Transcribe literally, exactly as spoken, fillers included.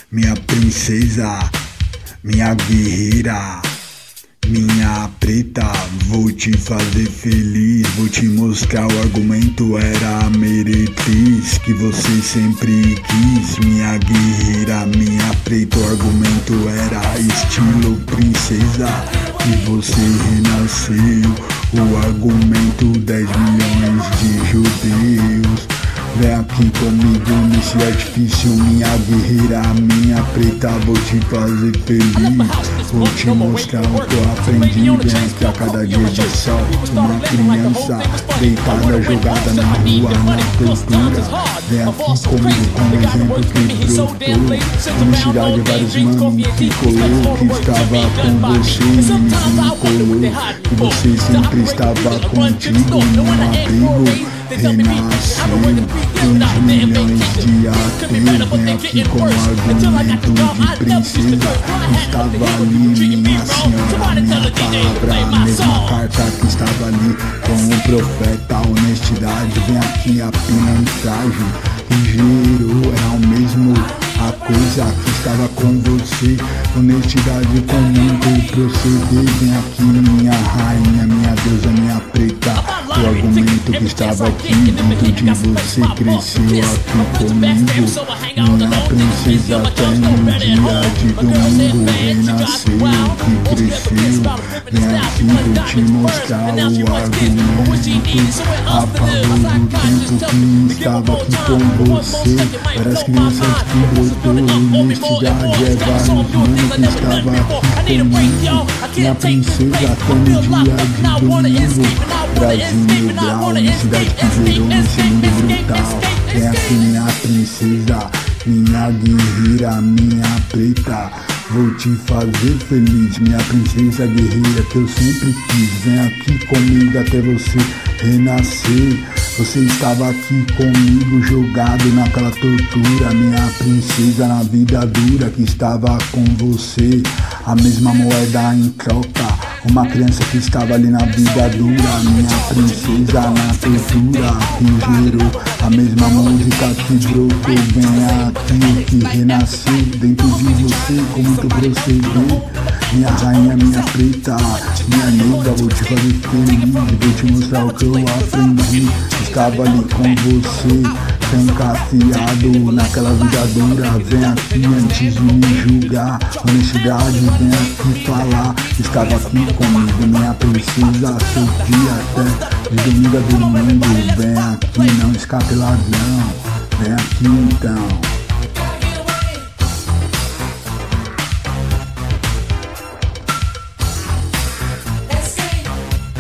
minha princesa, minha guerreira, minha preta. Vou te fazer feliz, vou te mostrar o argumento era a meretriz que você sempre quis. Minha guerreira, minha preta, o argumento era estilo princesa que você renasceu. O argumento dez milhões de judeus. Vem aqui comigo nesse artifício, minha guerreira, minha preta, vou te fazer feliz. Vou te mostrar o que eu aprendi, vem aqui a cada dia de sol. Uma criança deitada, jogada na rua, na tortura. Vem aqui comigo como exemplo que brotou. Universidade, vários manos que colou, que estava com você e colou. Que você sempre estava contigo num abrigo. Renasceu com milhões de ateus. Vem aqui com argumento de princesa. Estava ali, minha senhora, minha palavra, a mesma carta que estava ali com o profeta. Honestidade, vem aqui a pilantragem que gerou, é o mesmo a coisa que estava com você. Honestidade com muito proceder. Vem aqui minha rainha, minha deusa, minha preta. O argumento que estava aqui dentro de você cresceu aqui comigo. Minha princesa até no dia de domingo renasceu, que cresceu. Vem aqui vou te mostrar o argumento a favor do tempo que estava aqui com você. Para as crianças que brotou, honestidade é vários manos que estava aqui comigo. Minha princesa até no dia de domingo. Brasil Mil Grau, honestidade que gerou nesse mundo brutal. É aqui minha princesa, minha guerreira, minha preta. Vou te fazer feliz, minha princesa guerreira que eu sempre quis. Vem aqui comigo até você renascer. Você estava aqui comigo jogado naquela tortura. Minha princesa na vida dura que estava com você. A mesma moeda em troca. Uma criança que estava ali na vida dura. Minha princesa na tortura que gerou a mesma música que brotou. Vem aqui que renasceu dentro de você com muito proceder. Minha rainha, minha preta, minha nega, vou te fazer feliz. Vou te mostrar o que eu aprendi. Estava ali com você, encafiado naquela vida dura. Vem aqui antes de me julgar. Honestidade, vem aqui falar. Estava aqui comigo, minha princesa, seu dia até de domingo a domingo. Vem aqui, não escape ladrão. Vem aqui então.